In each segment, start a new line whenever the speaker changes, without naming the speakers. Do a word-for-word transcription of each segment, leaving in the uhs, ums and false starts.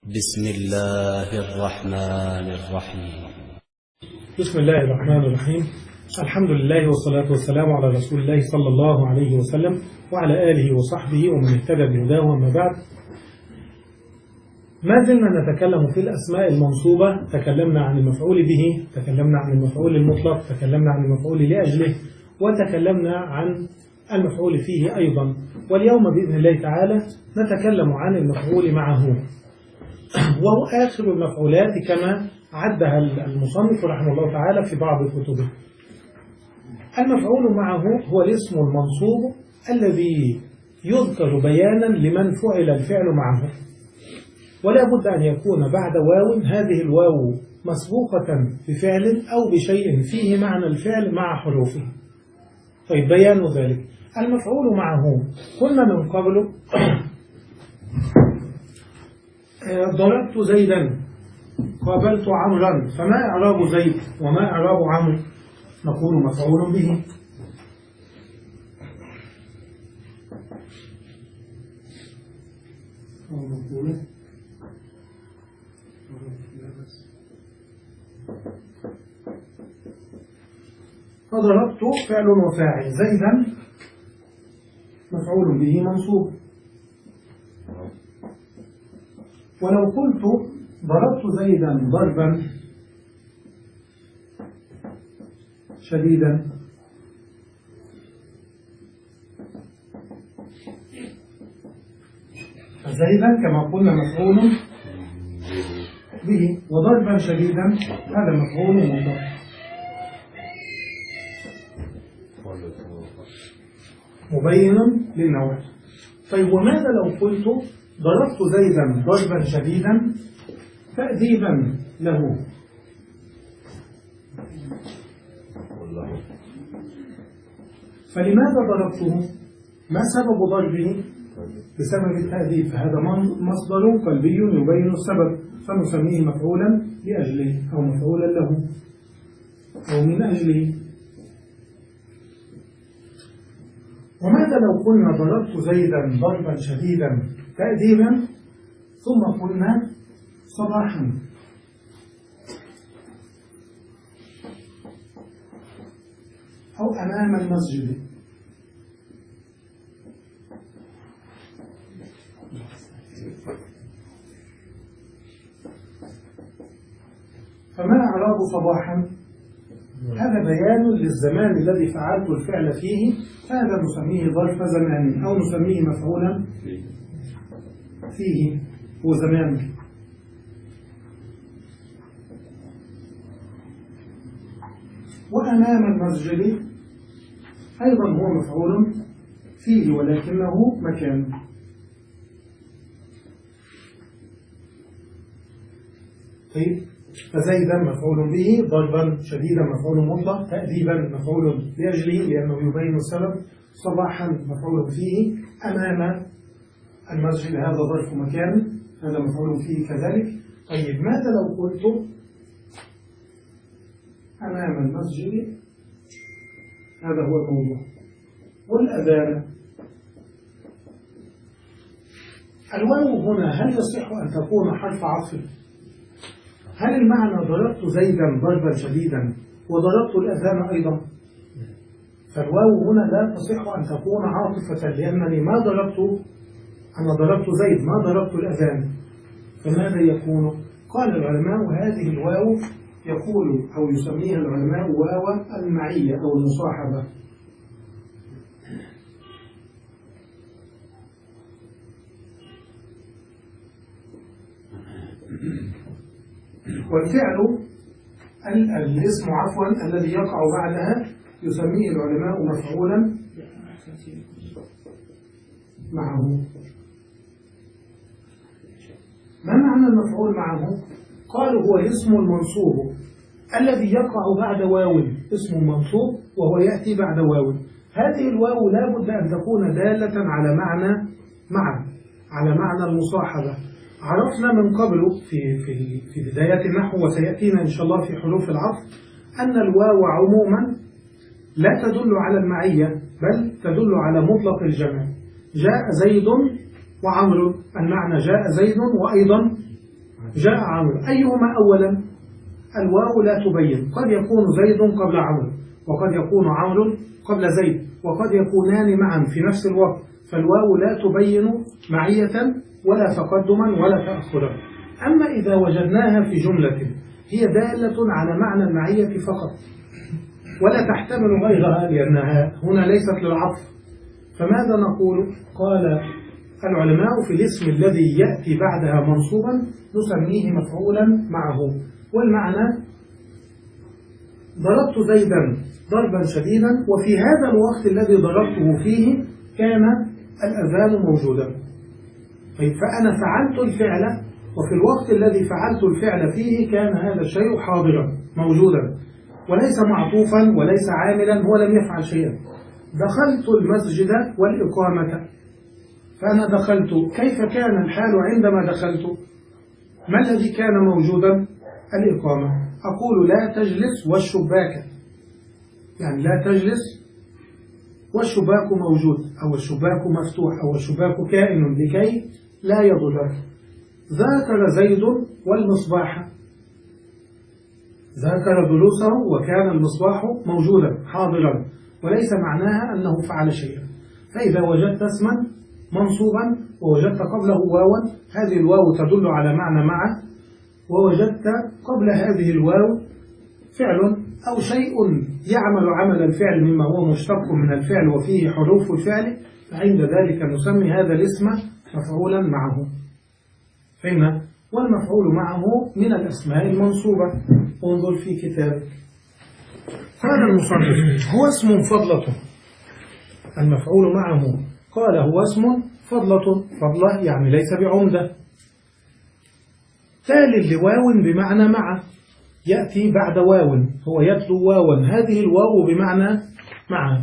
بسم الله الرحمن الرحيم.
بسم الله الرحمن الرحيم. الحمد لله والصلاة والسلام على رسول الله صلى الله عليه وسلم وعلى آله وصحبه ومن اهتدى بهداه. وما بعد، ما زلنا نتكلم في الأسماء المنصوبة. تكلمنا عن المفعول به، تكلمنا عن المفعول المطلق، تكلمنا عن المفعول لأجله، وتكلمنا عن المفعول فيه أيضا. واليوم بإذن الله تعالى نتكلم عن المفعول معه، وهو آخر المفعولات كما عدها المصنف رحمه الله تعالى في بعض كتبه. المفعول معه هو الاسم المنصوب الذي يذكر بيانا لمن فعل الفعل معه، ولا بد أن يكون بعد واو، هذه الواو مسبوقة بفعل أو بشيء فيه معنى الفعل مع حروفه. طيب، بيان ذلك. المفعول معه قلنا من قبل ضربت زيدا، قابلت عمرا، فما إعراب زيد وما إعراب عمرو؟ نقول مفعول به. فضربت فعل وفاعل، زيدا مفعول به منصوب. ولو قلت ضربت زيدا ضربا شديدا، فزيدا كما قلنا مفعول به، وضربا شديدا هذا مفعول مطلق. مبين للنوع. طيب، وماذا لو قلت ضربت زيدا ضربا شديدا تأديبا له؟ فلماذا ضربته؟ ما سبب ضربه؟ بسبب التأديب، فهذا مصدر قلبي يبين السبب، فنسميه مفعولا لأجله أو مفعولا له أو من أجله. وماذا لو قلنا ضربت زيدا ضربا شديدا تأديبا ثم قلنا صباحا؟ أو أمام المسجد؟ فما إعراب صباحا؟ هذا بيان للزمان الذي فعلت الفعل فيه، هذا نسميه ظرف زمان أو نسميه مفعولا فيه، هو زمان. وأمام المسجد أيضا هو مفعول فيه ولكنه مكان. طيب، فزيدا مفعول به، ضربا شديدا مفعول مطلق، تأديبا مفعول لأجله لأنه يبين السبب، صباحا مفعول فيه، أمام المسجد هذا ظرف مكان، هذا مفعول فيه كذلك. طيب، ماذا لو قلت أمام المسجد؟ هذا هو الموضوع. والأذان، الواو هنا هل يصح أن تكون حرف عطف؟ هل المعنى ضربت زيدا ضربا شديدا وضربت الأذان أيضا؟ فالواو هنا لا تصح أن تكون عاطفة، لأنني ما ضربت، أنا ضربت زيد ما ضربت الأذان، فماذا يكون؟ قال العلماء هذه الواو يقول أو يسميها العلماء واو المعية أو المصاحبة. والفعل الاسم عفوا الذي يقع بعدها يسميه العلماء مفعولا معه. ما معنى المفعول معه؟ قالوا هو الاسم المنصوب الذي يقع بعد واو، اسم منصوب وهو يأتي بعد واو. هذه الواو لا بد أن تكون دالة على معنى مع على معنى المصاحبة. عرفنا من قبل في في في بداية النحو، وسيأتينا إن شاء الله في حروف العطف، أن الواو عموما لا تدل على المعية بل تدل على مطلق الجمع. جاء زيد وعمرو، المعنى جاء زيد وأيضا جاء عمرو، أيهما أولا؟ الواو لا تبين، قد يكون زيد قبل عمرو، وقد يكون عمرو قبل زيد، وقد يكونان معا في نفس الوقت، فالواو لا تبين معية ولا تقدما ولا تأخرا. أما إذا وجدناها في جملة هي دالة على معنى المعية فقط ولا تحتمل غيرها لأنها هنا ليست للعطف، فماذا نقول؟ قال العلماء في الاسم الذي يأتي بعدها منصوبا نسميه مفعولا معه، والمعنى ضربت زيدا ضربا شديدا، وفي هذا الوقت الذي ضربته فيه كان الأذان موجودا. طيب فأنا فعلت الفعل، وفي الوقت الذي فعلت الفعل فيه كان هذا الشيء حاضرا موجودا وليس معطوفا وليس عاملا، هو لم يفعل شيئا. دخلت المسجد والإقامة، فأنا دخلت، كيف كان الحال عندما دخلت؟ ما الذي كان موجودا؟ الإقامة. أقول لا تجلس والشباك، يعني لا تجلس والشباك موجود، أو الشباك مفتوح، أو الشباك كائن لكي لا يضرك. ذاكر زيد والمصباح، ذاكر دروسه وكان المصباح موجودا حاضرا وليس معناها أنه فعل شيئا. فإذا وجدت اسما منصوبا ووجدت قبله واوا، هذه الواو تدل على معنى مع، ووجدت قبل هذه الواو فعل أو شيء يعمل عمل الفعل مما هو مشتق من الفعل وفيه حروف الفعل، فعند ذلك نسمي هذا الاسم مفعولا معه. فهمنا؟ والمفعول معه من الأسماء المنصوبة. انظر في كتابك. قال المصنف هو اسم فضلة. المفعول معه قال هو اسم فضلة، فضلة يعني ليس بعمدة. تالي لواو بمعنى مع، يأتي بعد واو، هو يتلو واوا، هذه الواو بمعنى مع.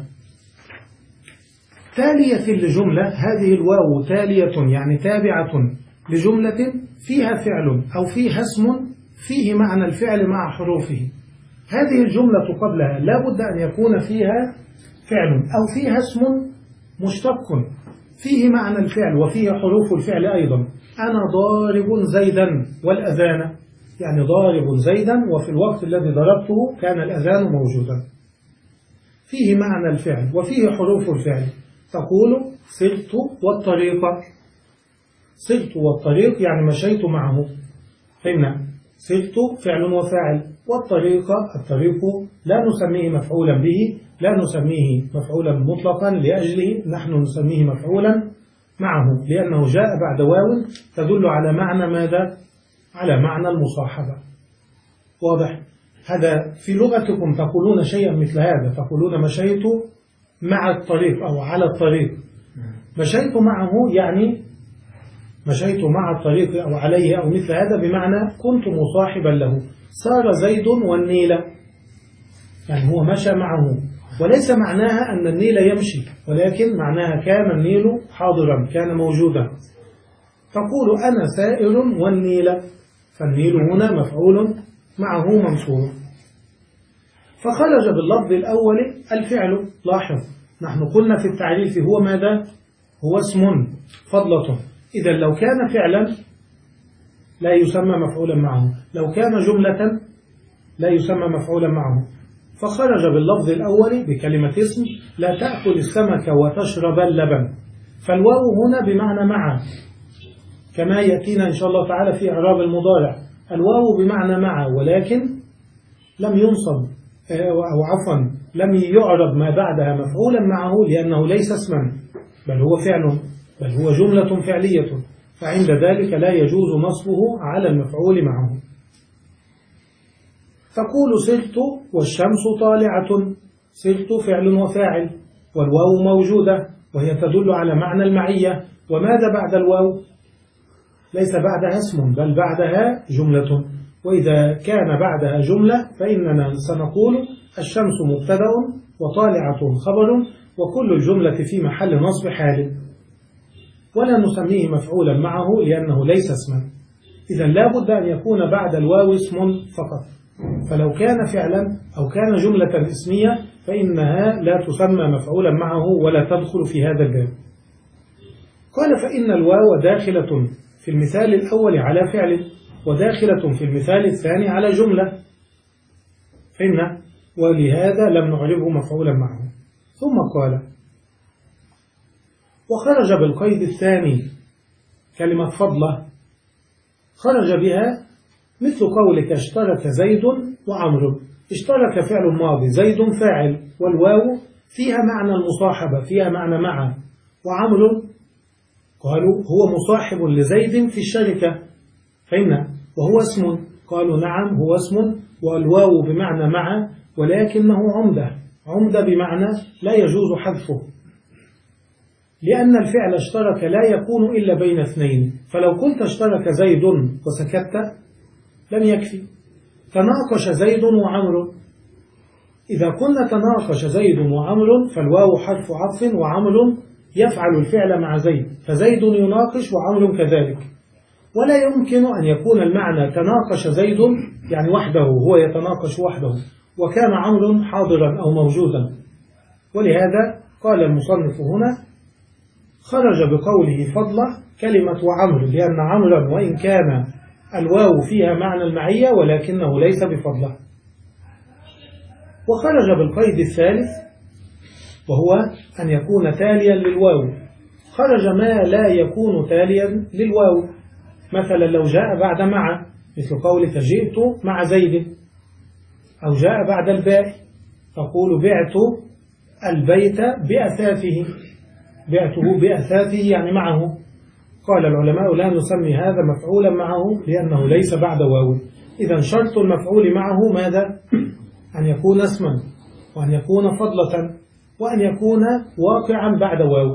تالية لجملة، هذه الواو تالية يعني تابعة لجملة فيها فعل أو فيها اسم فيه معنى الفعل مع حروفه. هذه الجملة قبلها لا بد أن يكون فيها فعل أو فيها اسم مشتق فيه معنى الفعل وفيه حروف الفعل أيضا. أنا ضارب زيدا والأذان، يعني ضارب زيدا وفي الوقت الذي ضربته كان الأذان موجودا، فيه معنى الفعل وفيه حروف الفعل. تقول سرت والطريق، سرت والطريق يعني مشيت معه. فهمنا؟ سرت فعل وفاعل، والطريق الطريق لا نسميه مفعولا به، لا نسميه مفعولا مطلقا، لأجله نحن نسميه مفعولا معه لأنه جاء بعد واو تدل على معنى ماذا؟ على معنى المصاحبة. واضح؟ هذا في لغتكم تقولون شيئا مثل هذا، تقولون مشيت مع الطريق أو على الطريق. مشيت معه يعني مشيت مع الطريق أو عليه أو مثل هذا، بمعنى كنت مصاحبا له. صار زيد والنيل، يعني هو مشى معه، وليس معناها أن النيل يمشي، ولكن معناها كان النيل حاضرا، كان موجودا. تقول أنا سائر والنيل، فالنيل هنا مفعول معه منصوب. فخرج باللفظ الأول الفعل. لاحظ نحن قلنا في التعريف هو ماذا؟ هو اسم فضلة. إذا لو كان فعلا لا يسمى مفعولا معه، لو كان جملة لا يسمى مفعولا معه. فخرج باللفظ الأول بكلمة اسم، لا تأكل السمك وتشرب اللبن، فالواو هنا بمعنى مع، كما يأتينا إن شاء الله تعالى في إعراب المضارع. الواو بمعنى مع، ولكن لم ينصب أو عفوا لم يعرب ما بعدها مفعولا معه لأنه ليس اسما، بل هو فعل، بل هو جملة فعلية، فعند ذلك لا يجوز نصبه على المفعول معه. تقول سرت والشمس طالعة، سرت فعل وفاعل والواو موجودة وهي تدل على معنى المعية. وماذا بعد الواو؟ ليس بعدها اسم بل بعدها جملة، وإذا كان بعدها جملة فإننا سنقول الشمس مبتدأ وطالعة خبر وكل الجملة في محل نصب حال، ولا نسميه مفعولا معه لأنه ليس اسما. إذا لا بد أن يكون بعد الواو اسم فقط، فلو كان فعلا أو كان جملة اسمية فإنها لا تسمى مفعولا معه ولا تدخل في هذا الباب. قال فإن الواو داخلة في المثال الأول على فعل، وداخلة في المثال الثاني على جملة، فهمنا؟ ولهذا لم نعربه مفعولا معه. ثم قال: وخرج بالقيد الثاني كلمة فضلة، خرج بها مثل قولك اشترك زيد وعمرو. اشترك فعل ماضي، زيد فاعل، والواو فيها معنى المصاحبة، فيها معنى مع. وعمرو قالوا هو مصاحب لزيد في الشركة، فهمنا؟ وهو اسم، قالوا نعم هو اسم، والواو بمعنى مع، ولكنه عمدة. عمدة بمعنى لا يجوز حذفه، لأن الفعل اشترك لا يكون إلا بين اثنين. فلو قلت اشترك زيد وسكت لم يكفي. تناقش زيد وعمرو، إذا كنا تناقش زيد وعمرو فالواو حرف عطف، وعمرو يفعل الفعل مع زيد، فزيد يناقش وعمرو كذلك. ولا يمكن أن يكون المعنى تناقش زيد يعني وحده، هو يتناقش وحده، وكان عمرو حاضرا أو موجودا. ولهذا قال المصنف هنا: خرج بقوله فضلة كلمة وعمرو، لأن عمرا وإن كان الواو فيها معنى المعية ولكنه ليس بفضلة. وخرج بالقيد الثالث وهو أن يكون تاليا للواو. خرج ما لا يكون تاليا للواو، مثلا لو جاء بعد مع، مثل قولك جئت مع زيد، أو جاء بعد الباء، تقول بعت البيت بأثاثه، بعته بأثاثه يعني معه. قال العلماء لا نسمي هذا مفعولا معه لأنه ليس بعد واو. إذا شرط المفعول معه ماذا؟ أن يكون اسما، وأن يكون فضلة، وأن يكون واقعا بعد واو.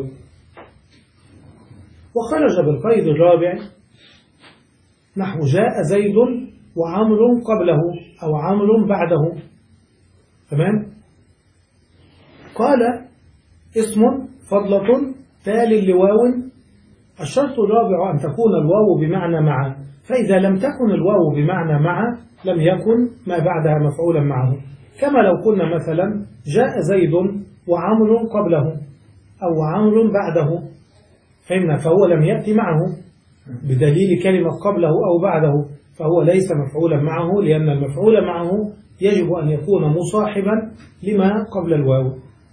وخرج بالقيد الرابع نحو جاء زيد وعمر قبله أو عمر بعده، تمام؟ قال اسم فضلة تال لواو. الشرط الرابع أن تكون الواو بمعنى مع، فإذا لم تكن الواو بمعنى مع لم يكن ما بعدها مفعولا معه. كما لو قلنا مثلا جاء زيد وعمر قبله أو عمر بعده، فإن فهو لم يأتي معه بدليل كلمة قبله أو بعده، فهو ليس مفعولا معه، لأن المفعول معه يجب أن يكون مصاحبا لما قبل الواو.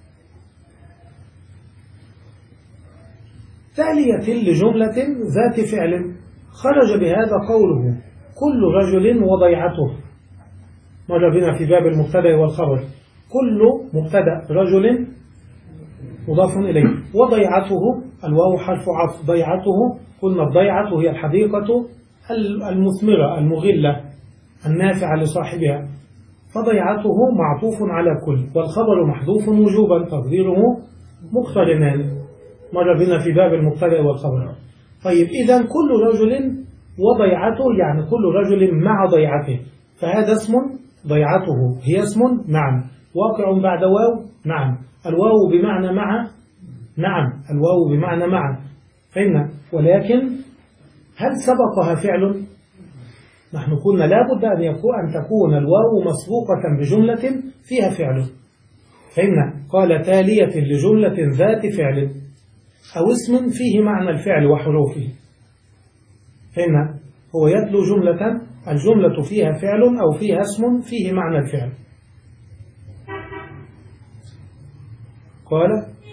تالية لجملة ذات فعل، خرج بهذا قوله كل رجل وضيعته. مر بنا في باب المبتدأ والخبر، كل مبتدأ رجل مضاف إليه، وضيعته الواو حرف عطف. ضيعته قلنا الضيعة هي الحديقة المثمرة المغلة النافعة لصاحبها، فضيعته معطوف على كل، والخبر محذوف وجوبا تقديره مقترنان. مر بنا في باب المبتدأ والخبر. طيب إذا كل رجل وضيعته يعني كل رجل مع ضيعته، فهذا اسم، ضيعته هي اسم، نعم. واقع بعد واو، نعم. الواو بمعنى مع، نعم. الواو بمعنى مع، فإن ولكن هل سبقها فعل؟ نحن قلنا لابد أن يكون أن تكون الواو مسبوقة بجملة فيها فعل، فإن قال تالية لجملة ذات فعل أو اسم فيه معنى الفعل وحروفه، فإن هو يتلو جملة الجملة فيها فعل أو فيها اسم فيه معنى الفعل. قال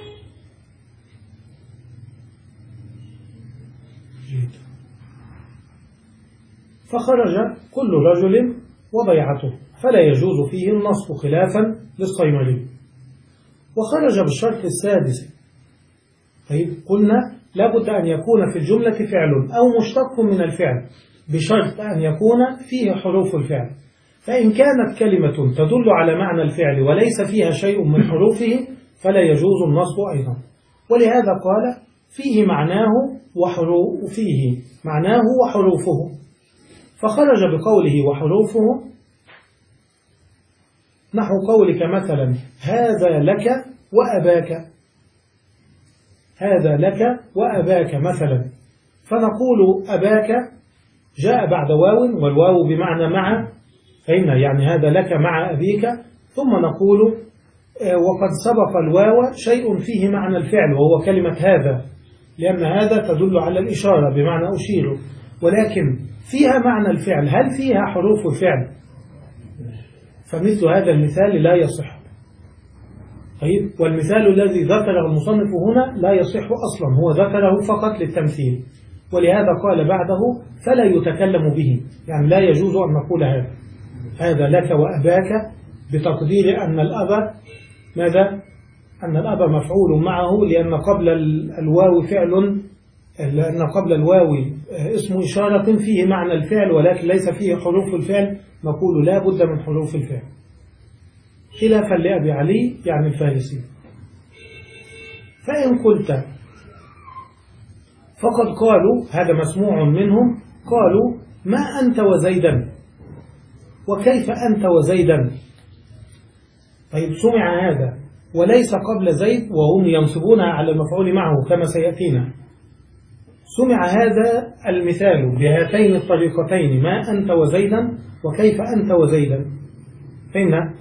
فخرج كل رجل وضيعته، فلا يجوز فيه النصب خلافا للصيمري. وخرج بالشرط السادس. طيب قلنا لابد أن يكون في الجملة فعل أو مشتق من الفعل، بشرط أن يكون فيه حروف الفعل. فإن كانت كلمة تدل على معنى الفعل وليس فيها شيء من حروفه فلا يجوز النصب أيضا. ولهذا قال فيه معناه وحروفه، فيه معناه وحروفه. فخرج بقوله وحروفه نحو قولك مثلا هذا لك وأباك، هذا لك وأباك مثلا، فنقول أباك جاء بعد واو، والواو بمعنى مع، فإن يعني هذا لك مع أبيك، ثم نقول وقد سبق الواو شيء فيه معنى الفعل وهو كلمة هذا، لأن هذا تدل على الإشارة بمعنى أشير، ولكن فيها معنى الفعل، هل فيها حروف الفعل؟ فمثل هذا المثال لا يصح. طيب، والمثال الذي ذكره المصنف هنا لا يصح أصلا، هو ذكره فقط للتمثيل، ولهذا قال بعده فلا يتكلم به، يعني لا يجوز أن نقول هذا هذا لك وأباك، بتقدير أن الأب ماذا؟ أن الأب مفعول معه، لأن قبل الواو فعل، لأن قبل الواو اسم إشارة فيه معنى الفعل ولكن ليس فيه حروف الفعل، نقول لا بد من حروف الفعل، خلافا لأبي علي يعني الفارسي. فإن قلت فقد قالوا، هذا مسموع منهم، قالوا ما أنت وزيدا، وكيف أنت وزيدا؟ طيب، سمع هذا وليس قبل زيد، وهم ينصبونها على المفعول معه كما سيأتينا. سمع هذا المثال بهاتين الطريقتين، ما أنت وزيدا وكيف أنت وزيدا، فهمنا؟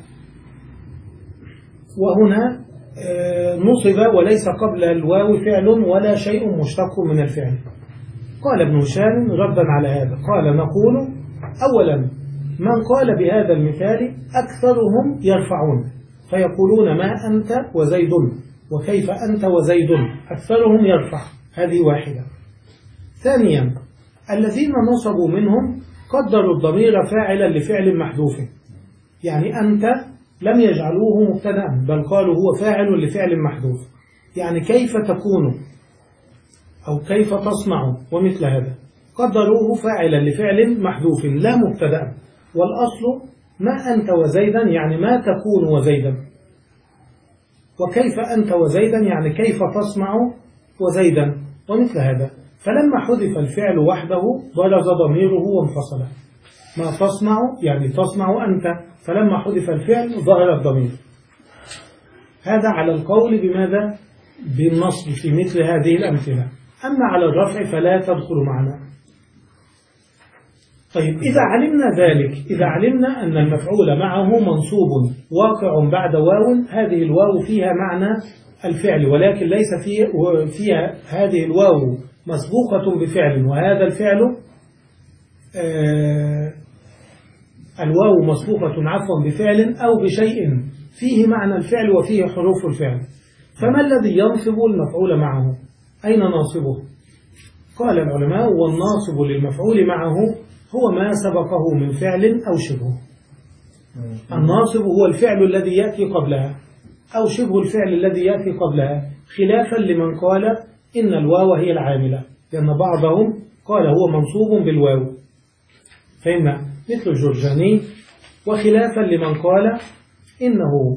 وهنا نصب وليس قبل الواو فعل ولا شيء مشتق من الفعل. قال ابن هشام ردا على هذا، قال نقول أولا من قال بهذا المثال أكثرهم يرفعون فيقولون ما أنت وزيد وكيف أنت وزيد، أكثرهم يرفع، هذه واحدة. ثانيا الذين نصبوا منهم قدروا الضمير فاعلا لفعل محذوف، يعني أنت لم يجعلوه مبتدأ بل قالوا هو فاعل لفعل محذوف، يعني كيف تكون أو كيف تصنع ومثل هذا، قدروه فاعلا لفعل محذوف لا مبتدأ، والأصل ما أنت وزيدا يعني ما تكون وزيدا، وكيف أنت وزيدا يعني كيف تصنع وزيدا ومثل هذا. فلما حذف الفعل وحده برز ضميره وانفصل، ما تصنع يعني تصنع أنت، فلما حذف الفعل ظهر الضمير. هذا على القول بماذا؟ بالنصب في مثل هذه الأمثلة. أما على الرفع فلا تدخل معنا. طيب، إذا علمنا ذلك، إذا علمنا أن المفعول معه منصوب واقع بعد واو، هذه الواو فيها معنى الفعل ولكن ليس فيه فيها هذه الواو مسبوقة بفعل، وهذا الفعل آه الواو مسبوقة عفوا بفعل أو بشيء فيه معنى الفعل وفيه حروف الفعل. فما الذي ينصب المفعول معه؟ أين ناصبه؟ قال العلماء والناصب للمفعول معه هو ما سبقه من فعل أو شبهه. الناصب هو الفعل الذي يأتي قبلها أو شبه الفعل الذي يأتي قبلها، خلافا لمن قال إن الواو هي العاملة، لأن بعضهم قال هو منصوب بالواو، فإن مثل الجرجاني، وخلافا لمن قال إنه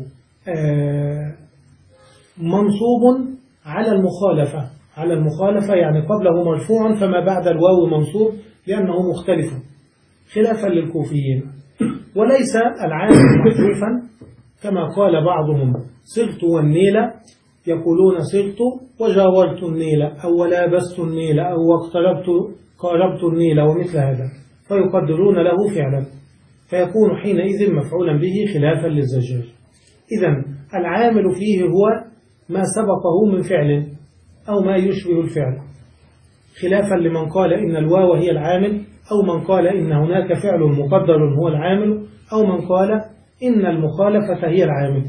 منصوب على المخالفة، على المخالفة يعني قبله مرفوع فما بعد الواو منصوب لأنه مختلف، خلافا للكوفيين. وليس العامل محذوفا كما قال بعضهم صرت والنيلة، يقولون صرت وجاورت النيلة أو لابست النيلة أو اقتربت قاربت النيلة ومثل هذا، فيقدرون له فعلا فيكون حينئذ مفعولا به خلافا للزجاج. إذن العامل فيه هو ما سبقه من فعل أو ما يشبه الفعل، خلافا لمن قال إن الواو هي العامل، أو من قال إن هناك فعل مقدر هو العامل، أو من قال إن المخالفة هي العامل.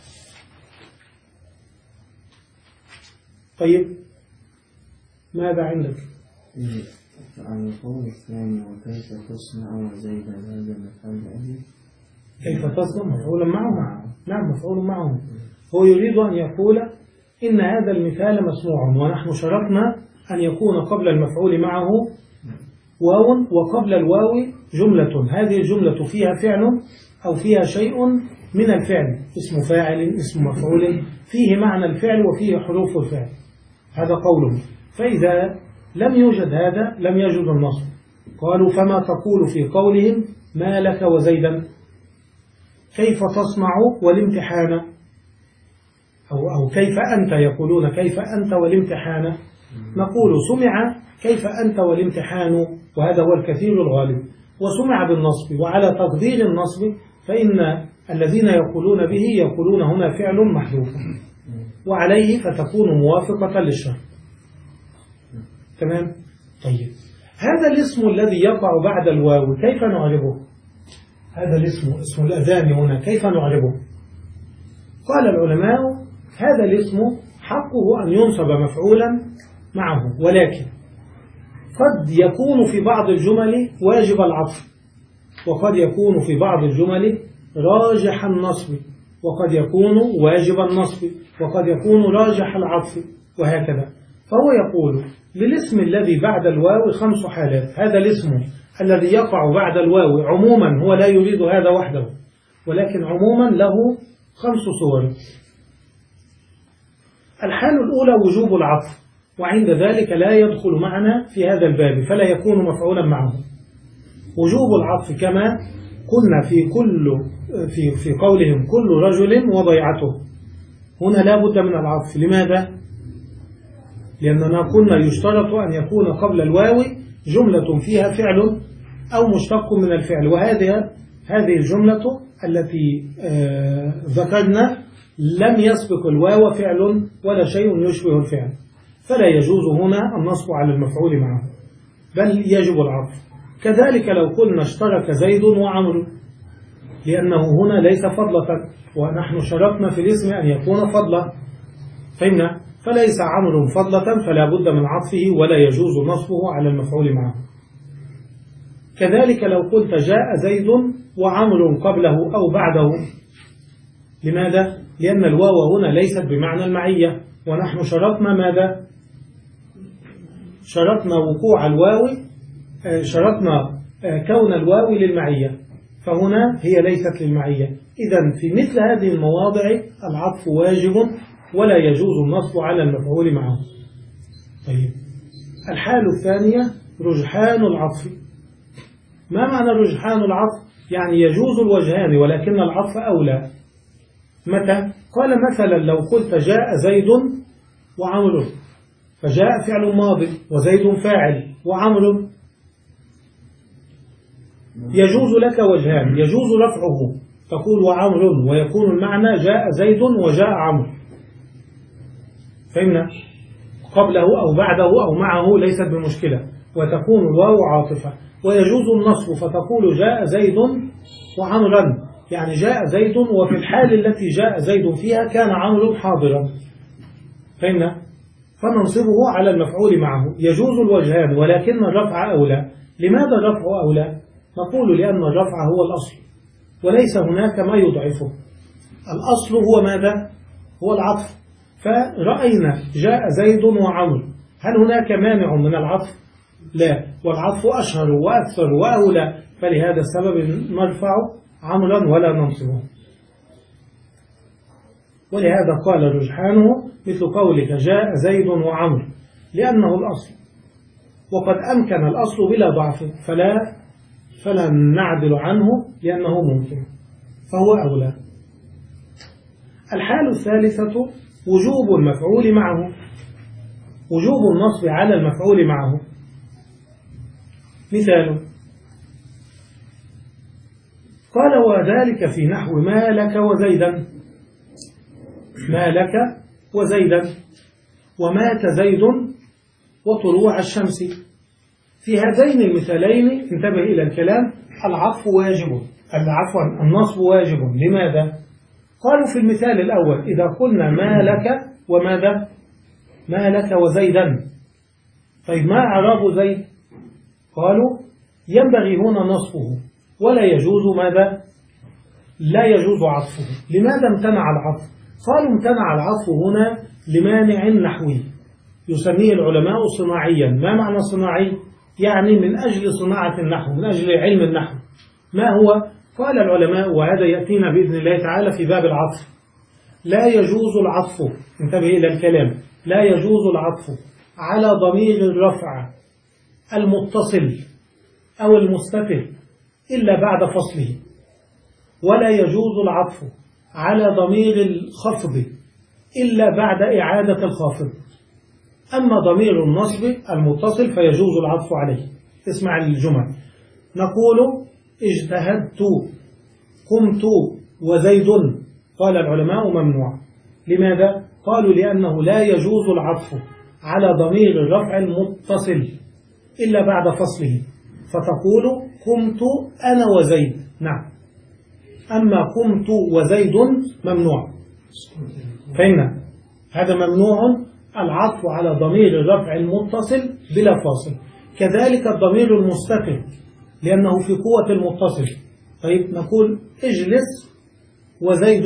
طيب، ماذا عندك؟
عن القول الثاني وكيف تصنع وزيد هذا المفعول به،
كيف تصنع مفعولا معه؟ نعم مفعول معه. هو يريد أن يقول إن هذا المثال مسموع، ونحن شرطنا أن يكون قبل المفعول معه واو وقبل الواو جملة، هذه الجملة فيها فعل أو فيها شيء من الفعل، اسم فاعل اسم مفعول فيه معنى الفعل وفيه حروف الفعل، هذا قوله. فإذا لم يوجد هذا لم يجد النصب. قالوا فما تقول في قولهم ما لك وزيدا، كيف تصنع والامتحان، أو, أو كيف أنت، يقولون كيف أنت والامتحان، نقول سمع كيف أنت والامتحان، وهذا هو الكثير الغالب، وسمع بالنصب، وعلى تقدير النصب فإن الذين يقولون به يقولون هنا فعل محذوف، وعليه فتكون موافقة للشرط. تمام؟ طيب، هذا الاسم الذي يقع بعد الواو كيف نعربه؟ هذا الاسم اسم الأذان هنا كيف نعربه؟ قال العلماء هذا الاسم حقه أن ينصب مفعولا معه، ولكن قد يكون في بعض الجمل واجب العطف، وقد يكون في بعض الجمل راجح النصب، وقد يكون واجب النصب، وقد يكون راجح العطف، وهكذا. فهو يقول للاسم الذي بعد الواو خمس حالات. هذا الاسم الذي يقع بعد الواو عموما هو لا يريد هذا وحده، ولكن عموما له خمس صور. الحالة الأولى وجوب العطف، وعند ذلك لا يدخل معنا في هذا الباب فلا يكون مفعولا معه. وجوب العطف كما قلنا في كل في في قولهم كل رجل وضيعته، هنا لا بد من العطف. لماذا؟ لأننا قلنا يشترط أن يكون قبل الواو جملة فيها فعل أو مشتق من الفعل، وهذه هذه الجملة التي آه ذكرنا لم يسبق الواو فعل ولا شيء يشبه الفعل، فلا يجوز هنا النصب على المفعول معه، بل يجب العطف. كذلك لو قلنا اشترك زيد وعمرو، لأنه هنا ليس فضلة، ونحن شرطنا في الاسم أن يكون فضلا، فهمنا؟ فليس عمرو فضلة فلا بد من عطفه ولا يجوز نصبه على المفعول معه. كذلك لو قلت جاء زيد وعمرو قبله أو بعده، لماذا؟ لأن الواو هنا ليست بمعنى المعية، ونحن شرطنا ماذا؟ شرطنا وقوع الواو، شرطنا كون الواو للمعية، فهنا هي ليست للمعية. إذن في مثل هذه المواضع العطف واجب ولا يجوز النصب على المفعول معه. طيب، الحالة الثانية رجحان العطف. ما معنى رجحان العطف؟ يعني يجوز الوجهان ولكن العطف أولى. متى؟ قال مثلا لو قلت جاء زيد وعمرو، فجاء فعل ماضي وزيد فاعل وعمرو، يجوز لك وجهان، يجوز رفعه تقول وعمرو ويكون المعنى جاء زيد وجاء عمرو، فهمنا؟ قبله أو بعده أو معه ليست بمشكلة، وتكون الواو عاطفة. ويجوز النصب فتقول جاء زيد وعمرا، يعني جاء زيد وفي الحال التي جاء زيد فيها كان عمرو حاضرا، فهمنا؟ فننصبه على المفعول معه. يجوز الوجهان ولكن الرفع أولى. لماذا الرفع أولى؟ نقول لأن الرفع هو الأصل وليس هناك ما يضعفه. الأصل هو ماذا؟ هو العطف. فرأينا جاء زيد وعمرو، هل هناك مانع من العطف؟ لا، والعطف أشهر وأكثر وأولى، فلهذا السبب نرفع عمرا ولا ننصبه. ولهذا قال رجحانه مثل قولك جاء زيد وعمرو، لأنه الأصل، وقد أمكن الأصل بلا ضعف فلا فلا نعدل عنه لأنه ممكن، فهو أولى. الحالة الثالثة وجوب المفعول معه، وجوب النصب على المفعول معه. مثال قال وذلك في نحو ما لك وزيدا، ما لك وزيدا، ومات زيد وطلوع الشمس. في هذين المثالين انتبه إلى الكلام، العطف واجب، عفوا النصب واجب. لماذا؟ قالوا في المثال الأول إذا قلنا ما لك وماذا؟ ما لك وزيدا، طيب ما أعراب زيد؟ قالوا ينبغي هنا نصبه ولا يجوز ماذا؟ لا يجوز عطفه. لماذا امتنع العطف؟ قالوا امتنع العطف هنا لمانع نحوي يسميه العلماء صناعيا. ما معنى صناعي؟ يعني من أجل صناعة النحو، من أجل علم النحو. ما هو؟ قال العلماء، وهذا يأتينا بإذن الله تعالى في باب العطف، لا يجوز العطف، انتبه إلى الكلام، لا يجوز العطف على ضمير الرفع المتصل أو المستتر إلا بعد فصله، ولا يجوز العطف على ضمير الخفض إلا بعد إعادة الخافض. أما ضمير النصب المتصل فيجوز العطف عليه. اسمع الجمل، نقول اجتهدت، قمت، وزيد. قال العلماء ممنوع. لماذا؟ قالوا لأنه لا يجوز العطف على ضمير الرفع المتصل إلا بعد فصله، فتقول قمت أنا وزيد. نعم. أما قمت وزيد ممنوع. فهمنا؟ هذا ممنوع العطف على ضمير الرفع المتصل بلا فاصل. كذلك الضمير المستتر لأنه في قوة المتصل. طيب نقول اجلس وزيد،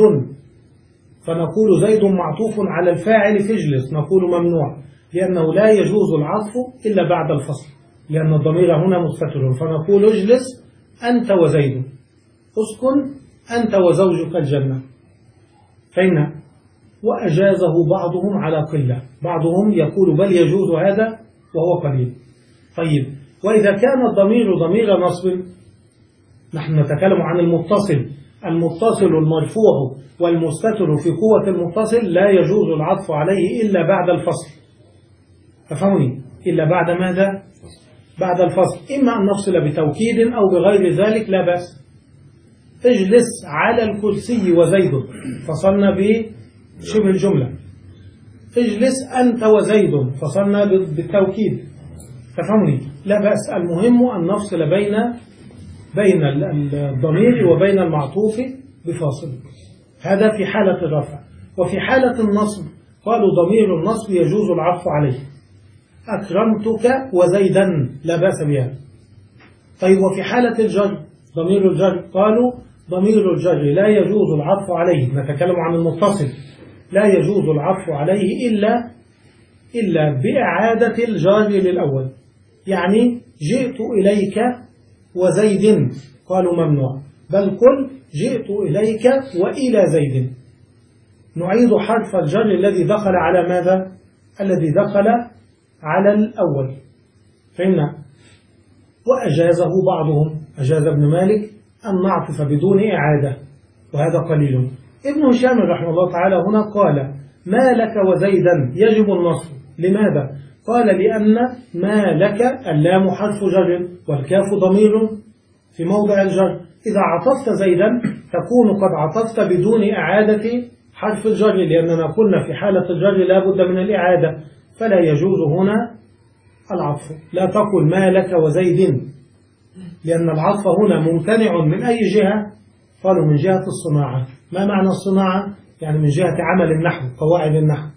فنقول زيد معطوف على الفاعل في اجلس، نقول ممنوع لأنه لا يجوز العطف إلا بعد الفصل، لأن الضمير هنا مستتر، فنقول اجلس أنت وزيد، اسكن أنت وزوجك الجنة. فإن وأجازه بعضهم على قلة، بعضهم يقول بل يجوز هذا وهو قليل. طيب وإذا كان الضمير ضمير نصب، نحن نتكلم عن المتصل، المتصل المرفوع والمستتر في قوة المتصل لا يجوز العطف عليه إلا بعد الفصل. ففهمني؟ إلا بعد ماذا؟ بعد الفصل، إما أن نفصل بتوكيد أو بغير ذلك لا بأس. اجلس على الكرسي وزيد، فصلنا بشبه الجملة. اجلس أنت وزيد، فصلنا بالتوكيد. تفهمني؟ لا بأس، المهم أن نفصل بين بين الضمير وبين المعطوف بفاصل. هذا في حالة الرفع. وفي حالة النصب قالوا ضمير النصب يجوز العطف عليه، أكرمتك وزيدا لا بأس بها. طيب وفي حالة الجر ضمير الجر قالوا ضمير الجر لا يجوز العطف عليه، نتكلم عن المتصل، لا يجوز العطف عليه إلا إلا بإعادة الجار للأول. يعني جئت إليك وزيد، قالوا ممنوع، بل قل جئت إليك وإلى زيد. نعيد حرف الجر الذي دخل على ماذا؟ الذي دخل على الأول. فهمنا؟ وأجازه بعضهم، أجاز ابن مالك أن نعطف بدون إعادة، وهذا قليل. ابن هشام رحمه الله تعالى هنا قال ما لك وزيدا يجب النصب. لماذا؟ قال لأن ما لك اللام حرف جر والكاف ضمير في موضع الجر، إذا عطفت زيدا تكون قد عطفت بدون إعادة حرف الجر، لأننا قلنا في حالة الجر لا بد من الإعادة، فلا يجوز هنا العطف. لا تقل ما لك وزيد، لأن العطف هنا ممتنع من أي جهة؟ قالوا من جهة الصناعة. ما معنى الصناعة؟ يعني من جهة عمل النحو، قواعد النحو،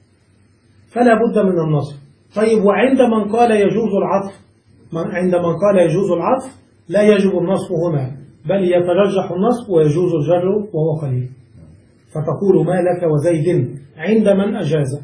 فلا بد من النصب. طيب وعند من قال يجوز العطف، عند من قال يجوز العطف لا يجب النصب هنا، بل يترجح النصب ويجوز الجر وهو قليل. فتقول ما لك وزيد عند من أجاز.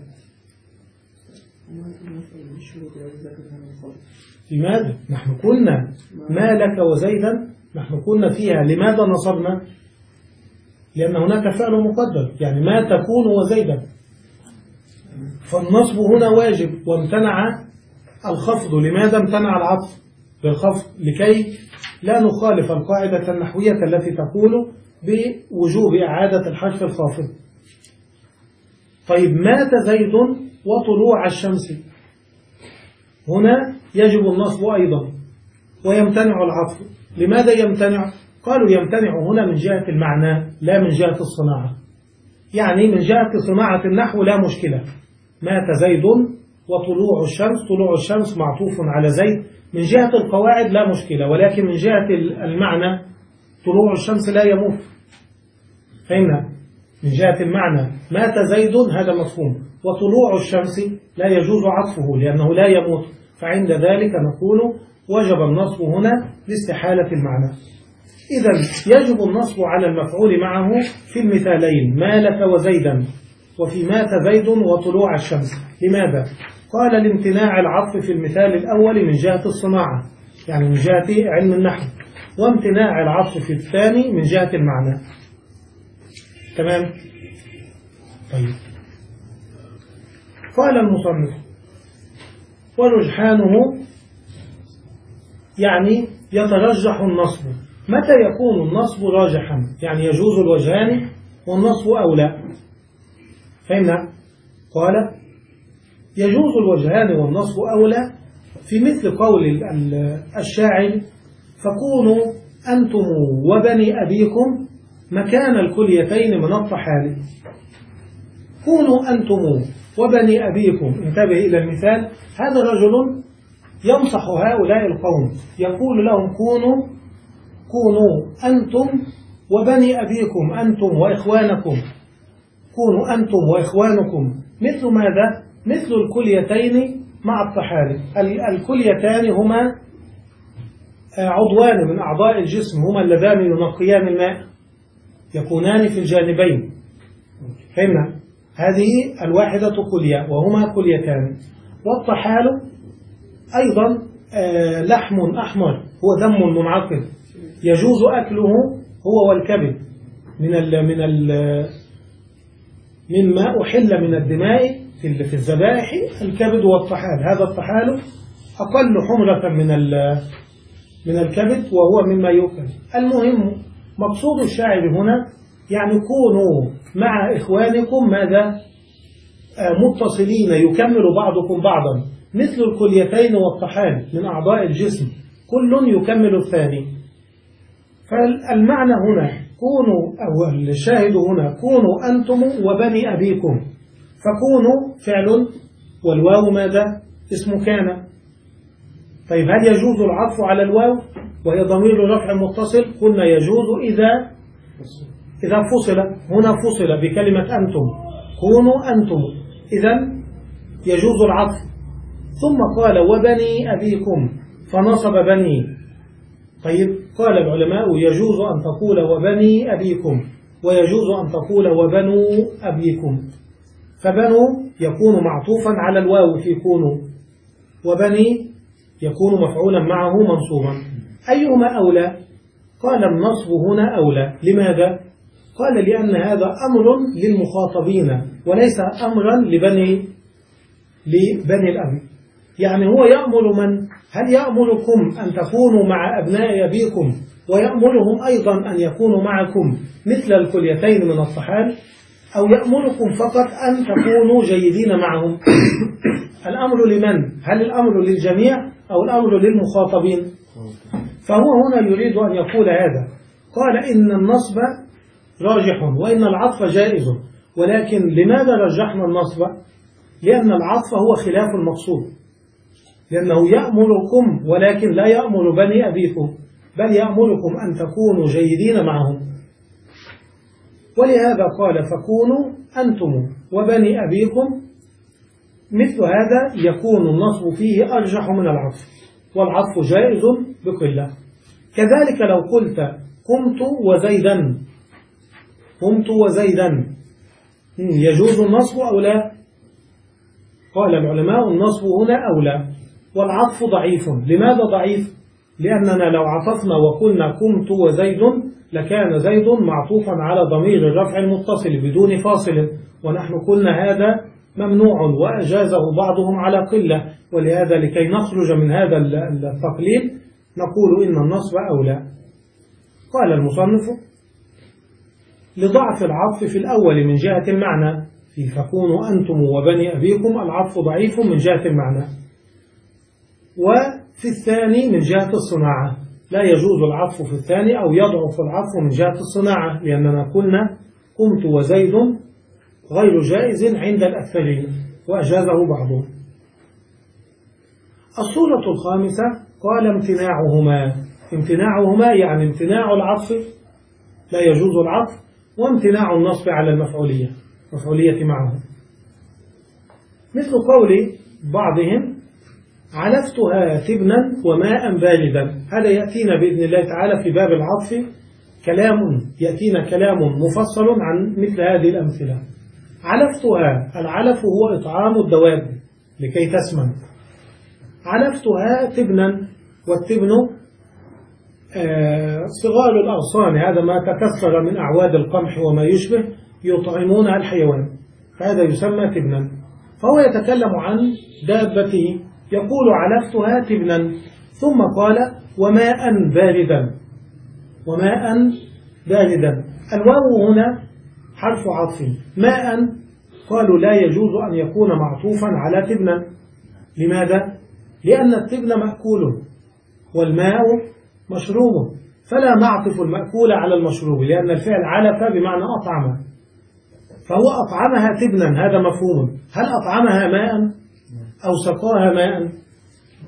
في ماذا؟ نحن قلنا ما لك وزيدا، نحن قلنا فيها لماذا نصبنا؟ لأن هناك فعل مقدر، يعني ما تكون وزيدا، فالنصب هنا واجب وامتنع الخفض. لماذا امتنع العطف بالخفض؟ لكي لا نخالف القاعدة النحوية التي تقول بوجوب إعادة الحرف الخافض. طيب مات زيد وطلوع الشمس، هنا يجب النصب أيضا ويمتنع العطف. لماذا يمتنع؟ قالوا يمتنع هنا من جهة المعنى لا من جهة الصناعة. يعني من جهة صناعة النحو لا مشكلة، مات زيد وطلوع الشمس، طلوع الشمس معطوف على زيد، من جهة القواعد لا مشكلة، ولكن من جهة المعنى طلوع الشمس لا يموت. فهمنا؟ من جهة المعنى مات زيد هذا مفهوم، وطلوع الشمس لا يجوز عطفه لأنه لا يموت، فعند ذلك نقول وجب النصب هنا لاستحالة المعنى. إذا يجب النصب على المفعول معه في المثالين ما لك وزيدا وفي مات زيد وطلوع الشمس. لماذا؟ قال لامتناع العطف في المثال الأول من جهة الصناعة، يعني من جهة علم النحو، وامتناع العطف في الثاني من جهة المعنى. تمام؟ طيب قال المصنف ورجحانه يعني يترجح النصب. متى يكون النصب راجحا؟ يعني يجوز الوجهان والنصب أولى. فهمنا؟ قال يجوز الوجهان والنصب أولى في مثل قول الشاعر فكونوا أنتم وبني أبيكم مكان الكليتين من الطحال. كونوا أنتم وبني أبيكم، انتبه إلى المثال، هذا رجل ينصح هؤلاء القوم يقول لهم كونوا كونوا أنتم وبني أبيكم، أنتم وإخوانكم، كونوا أنتم وإخوانكم مثل ماذا؟ مثل الكليتين مع الطحالب. الكليتان هما عضوان من أعضاء الجسم، هما اللذان ينقيان الماء، يكونان في الجانبين. فهمنا؟ هذه الواحدة كلية وهما كليتان. والطحال أيضا لحم أحمر هو دم منعقد يجوز أكله هو والكبد من ال من ال مما أحل من الدماء في الذبائح الكبد والطحال. هذا الطحال أقل حمرة من من الكبد وهو مما يؤكل. المهم مقصود الشاعر هنا يعني كونوا مع إخوانكم ماذا؟ متصلين يكمل بعضكم بعضا مثل الكليتين والطحال من أعضاء الجسم، كل يكمل الثاني. فالمعنى هنا كونوا، أو الشاهد هنا كونوا أنتم وبني أبيكم، فكونوا فعل والواو ماذا؟ اسم كان. طيب هل يجوز العطف على الواو وهي ضمير رفع متصل؟ قلنا يجوز إذا إذا فصل، هنا فصل بكلمة أنتم، كونوا أنتم، إذن يجوز العطف. ثم قال وبني أبيكم فنصب بني. طيب قال العلماء يجوز أن تقول وبني أبيكم ويجوز أن تقول وبنو أبيكم، فبنو يكون معطوفا على الواو في كونوا، وبني يكون مفعولا معه منصوبا. أيهما أولى؟ قال النصب هنا أولى. لماذا؟ قال لأن هذا أمر للمخاطبين وليس أمرا لبني لبني الأب. يعني هو يأمر من؟ هل يأمركم أن تكونوا مع أبناء أبيكم ويأمرهم أيضا أن يكونوا معكم مثل الكليتين من الطحال، أو يأمركم فقط أن تكونوا جيدين معهم؟ الأمر لمن؟ هل الأمر للجميع أو الأمر للمخاطبين؟ فهو هنا يريد أن يقول هذا. قال إن النصب راجح وإن العطف جائز، ولكن لماذا رجحنا النصب؟ لأن العطف هو خلاف المقصود، لأنه يأمركم ولكن لا يأمر بني أبيكم، بل يأمركم أن تكونوا جيدين معهم. ولهذا قال فكونوا أنتم وبني أبيكم، مثل هذا يكون النصب فيه أرجح من العطف، والعطف جائز بقلة. كذلك لو قلت قمت وزيدا، قمت وزيدا يجوز النصب أو لا؟ قال العلماء النصب هنا أولى، والعطف ضعيف. لماذا ضعيف؟ لأننا لو عطفنا وقلنا قمت وزيد لكان زيد معطوفا على ضمير الرفع المتصل بدون فاصل، ونحن قلنا هذا ممنوع وأجازه بعضهم على قلة. ولهذا لكي نخرج من هذا التقليل نقول إن النصب أولى. قال المصنف لضعف العطف في الأول من جهة المعنى، في فكونوا أنتم وبني أبيكم العطف ضعيف من جهة المعنى، وفي الثاني من جهة الصناعة لا يجوز العطف في الثاني، أو يضعف العطف من جهة الصناعة، لأننا قلنا قمت وزيد غير جائز عند الأكثرين وأجازه بعضهم. الصورة الخامسة قال امتناعهما. امتناعهما يعني امتناع العطف، لا يجوز العطف، وامتناع النصب على المفعولية مفعولية معه، مثل قول بعضهم علفتها تبنا وماء باردا. هذا يأتينا بإذن الله تعالى في باب العطف كلام، يأتينا كلام مفصل عن مثل هذه الأمثلة. علفتها، العلف هو إطعام الدواب لكي تسمن. علفتها تبنا، والتبن آه صغار الأغصان، هذا ما تكسر من أعواد القمح وما يشبه يطعمونها الحيوان، فهذا يسمى تبنا. فهو يتكلم عن دابته يقول علفتها تبنا، ثم قال وماء باردا، وماء باردا. الواو هنا حرف عطف. ماء قالوا لا يجوز أن يكون معطوفا على تبنا. لماذا؟ لأن التبن مأكول والماء مشروب، فلا نعطف المأكول على المشروب، لأن الفعل علف بمعنى أطعم، فهو أطعمها تبنا، هذا مفهوم. هل أطعمها ماء أو سقاها ماء؟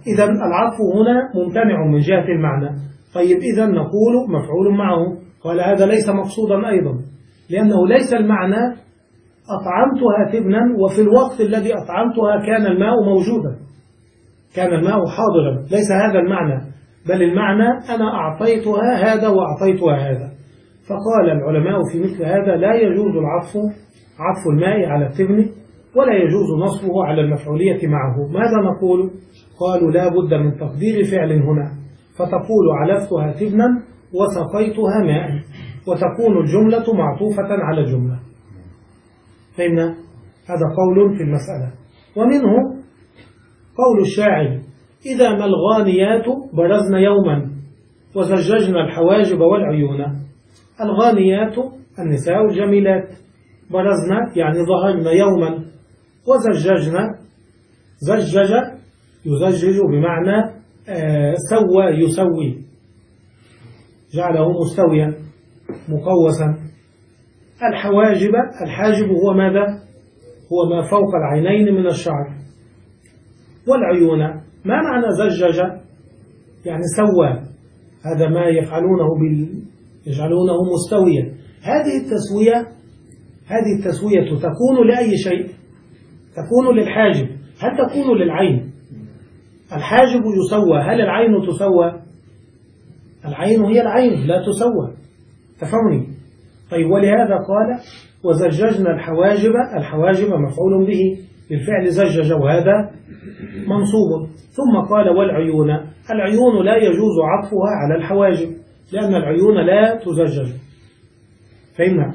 إذا العطف هنا ممتنع من جهة المعنى. طيب إذا نقول مفعول معه. قال هذا ليس مقصودا أيضا، لأنه ليس المعنى أطعمتها تبنا وفي الوقت الذي أطعمتها كان الماء موجودا، كان الماء حاضرا، ليس هذا المعنى، بل المعنى أنا أعطيتها هذا وأعطيتها هذا. فقال العلماء في مثل هذا لا يجوز العطف عطف الماء على التبن، ولا يجوز نصبه على المفعولية معه. ماذا نقول؟ قالوا لا بد من تقدير فعل هنا، فتقول علفتها تبنا وسقيتها ماء، وتكون الجملة معطوفة على الجملة. فهمنا؟ هذا قول في المسألة. ومنه قول الشاعر إذا ما الغانيات برزن يوما وزججنا الحواجب والعيون. الغانيات النساء الجميلات، برزنا يعني ظهرنا يوما، وزججنا زجج يزجج بمعنى آه سوى يسوي، جعله مستويا مقوسا. الحواجب، الحاجب هو ماذا؟ هو ما فوق العينين من الشعر. والعيون ما معنى زجج؟ يعني سوى، هذا ما يفعلونه بال... يجعلونه مستويا. هذه التسوية هذه التسوية تكون لأي شيء؟ تكون للحاجب. هل تكون للعين؟ الحاجب يسوى، هل العين تسوى؟ العين هي العين لا تسوى، تفهمني؟ طيب ولهذا قال وزججنا الحواجب، الحواجب مفعول به بالفعل زجج وهذا منصوب. ثم قال والعيون، العيون لا يجوز عطفها على الحواجب لأن العيون لا تزجج. فهمنا؟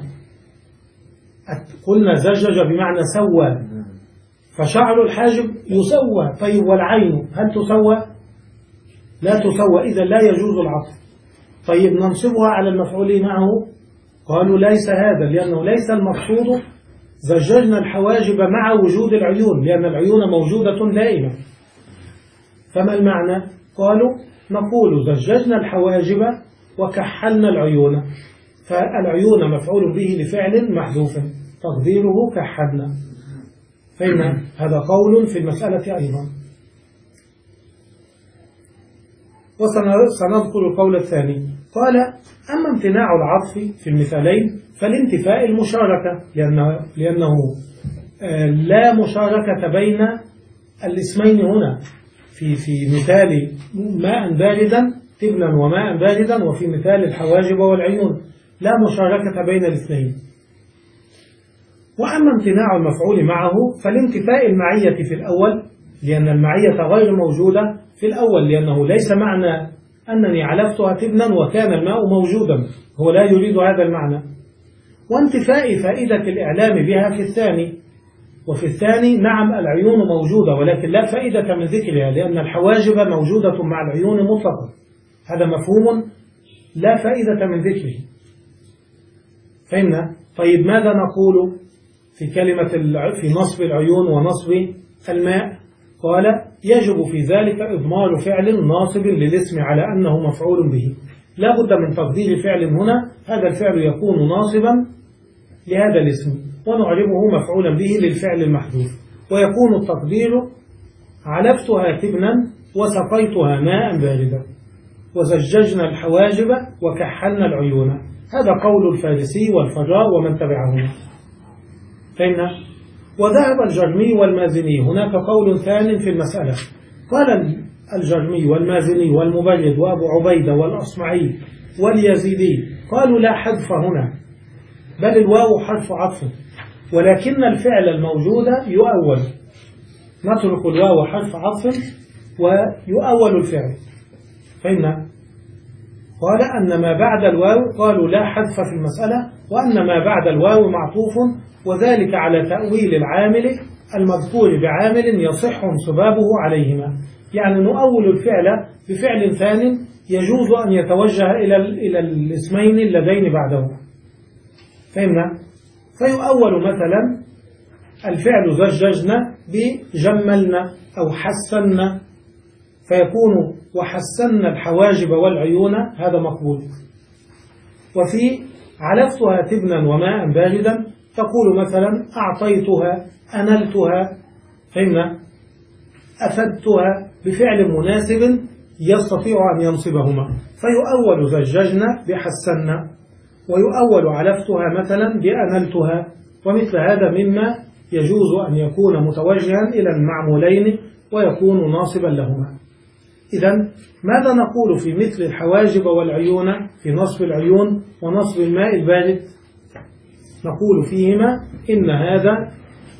قلنا زجج بمعنى سوى، فشعر الحاجب يسوى. طيب والعين هل تسوى؟ لا تسوى، إذا لا يجوز العطف. طيب ننصبها على المفعول معه؟ قالوا ليس هذا، لأنه ليس المقصود زججنا الحواجب مع وجود العيون، لأن العيون موجودة دائما. فما المعنى؟ قالوا نقول زججنا الحواجب وكحلنا العيون، فالعيون مفعول به لفعل محذوف تقديره كحلنا. فإن هذا قول في المسألة أيضا. وسنذكر القول الثاني. قال أما امتناع العطف في المثالين فالانتفاء المشاركة، لأنه, لأنه لا مشاركة بين الاسمين هنا. في في مثال ماء باردا تبنا وماء باردا، وفي مثال الحواجب والعيون لا مشاركة بين الاثنين. وأما امتناع المفعول معه فالانتفاء المعية في الأول، لأن المعية غير موجودة في الأول، لأنه ليس معنى أنني علفتها تبنا وكان الماء موجودا، هو لا يريد هذا المعنى. وانتفاء فائدة الإعلام بها في الثاني، وفي الثاني نعم العيون موجودة ولكن لا فائدة من ذكرها، لأن الحواجب موجودة مع العيون مطلقا، هذا مفهوم لا فائدة من ذكره. فهمنا؟ طيب ماذا نقول في كلمة في نصب العيون ونصب الماء؟ قال يجب في ذلك إضمار فعل ناصب للاسم على أنه مفعول به. لا بد من تقدير فعل هنا، هذا الفعل يكون ناصبا لهذا الاسم ونعربه مفعولا به للفعل المحذوف، ويكون التقدير علفتها تبنا وسقيتها ماء باردا وزججنا الحواجب وكحلنا العيون. هذا قول الفارسي والفراء ومن تبعهما. فهمنا؟ وذهب الجرمي والمازني، هناك قول ثاني في المسألة. قال الجرمي والمازني والمبرد وأبو عبيدة والأصمعي واليزيدي قالوا لا حذف هنا، بل الواو حرف عطف، ولكن الفعل الموجود يؤول، نترك الواو حرف عطف ويؤول الفعل. فهمنا؟ قال أن ما بعد الواو، قالوا لا حذف في المسألة، وأن ما بعد الواو معطوف، وذلك على تأويل العامل المذكور بعامل يصح انصبابه عليهما. يعني نؤول الفعل بفعل ثاني يجوز أن يتوجه إلى إلى الاسمين اللذين بعدهما. فهمنا؟ فيؤول مثلا الفعل زججنا بجملنا أو حسنا، فيكون وحسنا الحواجب والعيون، هذا مقبول. وفي علفتها تبنا وماء باردا تقول مثلا أعطيتها، أنلتها، فهمنا؟ أفدتها، بفعل مناسب يستطيع أن ينصبهما، فيؤول زججنا بحسنا، ويؤول علفتها مثلا بأملتها، ومثل هذا مما يجوز أن يكون متوجها إلى المعمولين ويكون ناصبا لهما. إذن ماذا نقول في مثل الحواجب والعيون في نصب العيون ونصب الماء البارد؟ نقول فيهما إن هذا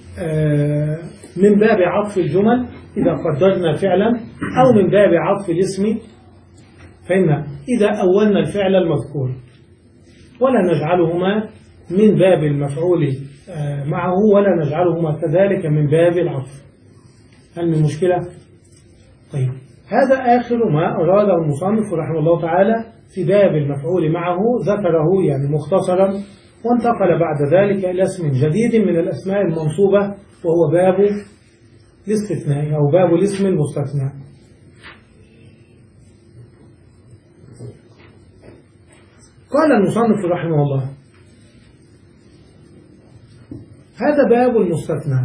من باب عطف الجمل إذا قدرنا فعلا، أو من باب عطف الاسم، فإن إذا أولنا الفعل المذكور ولا نجعلهما من باب المفعول معه ولا نجعلهما كذلك من باب العطف. هل من مشكلة؟ طيب، هذا آخر ما أراده المصنف رحمه الله تعالى في باب المفعول معه، ذكره يعني مختصرا، وانتقل بعد ذلك إلى اسم جديد من الأسماء المنصوبة وهو باب الاستثناء أو باب الاسم المستثنى. قال المصنف رحمه الله: هذا باب المستثنى.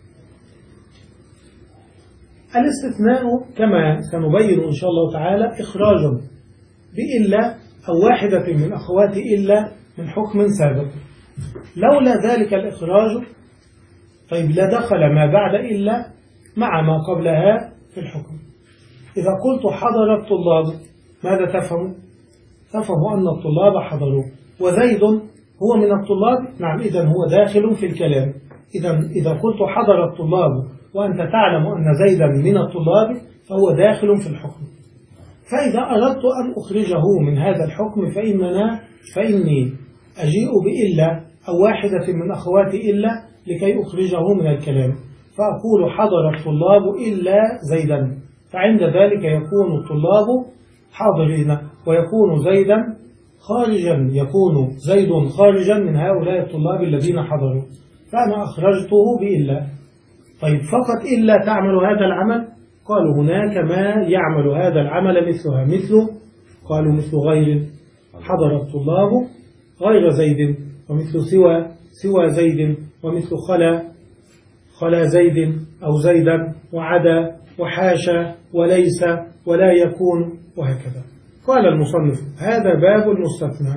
الاستثناء كما سنبين إن شاء الله تعالى إخراج بإلا أو واحدة من أخوات إلا من حكم سابق. لولا ذلك الإخراج طيب لدخل ما بعد إلا مع ما قبلها في الحكم. إذا قلت حضر الطلاب ماذا تفهم؟ تفهم أن الطلاب حضروا، وزيد هو من الطلاب، نعم، إذن هو داخل في الكلام. إذن إذا قلت حضر الطلاب وأنت تعلم أن زيدا من الطلاب فهو داخل في الحكم. فإذا أردت أن أخرجه من هذا الحكم فإننا فإني أجيء بإلا أو واحدة من أخوات إلا لكي أخرجه من الكلام، فأقول حضر الطلاب إلا زيدا، فعند ذلك يكون الطلاب حاضرين ويكون زيدا خارجا، يكون زيد خارجا من هؤلاء الطلاب الذين حضروا، فأنا أخرجته بإلا. طيب، فقط إلا تعمل هذا العمل؟ قالوا هناك ما يعمل هذا العمل مثلها، مثل قالوا مثل غير، حضر الطلاب غير زيد، ومثل سوى سوى زيد، ومثل خلا خلا زيد أو زيدا، وعدا وحاشا وليس ولا يكون، وهكذا. قال المصنف: هذا باب المستثنى.